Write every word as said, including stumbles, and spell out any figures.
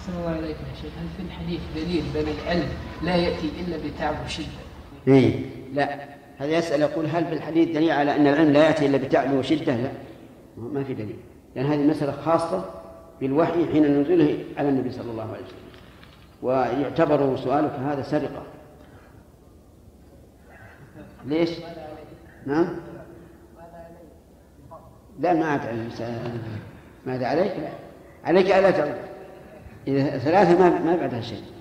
أحسن الله عليكم يا شيخ، هل في الحديث دليل بل العلم لا يأتي إلا بتعب وشدة؟ إيه لا، هذا يسأل يقول هل في الحديث دليل على أن العلم لا يأتي إلا بتعب وشدة؟ لا، ما في دليل، لأن هذه مسألة خاصة بالوحي حين نزوله على النبي صلى الله عليه وسلم، ويعتبر سؤالك هذا سرقة. ليش؟ نعم؟ لا ما أدعي. ماذا عليك؟ عليك ألا تعود إذا ثلاثة ما ما بعدها شيء.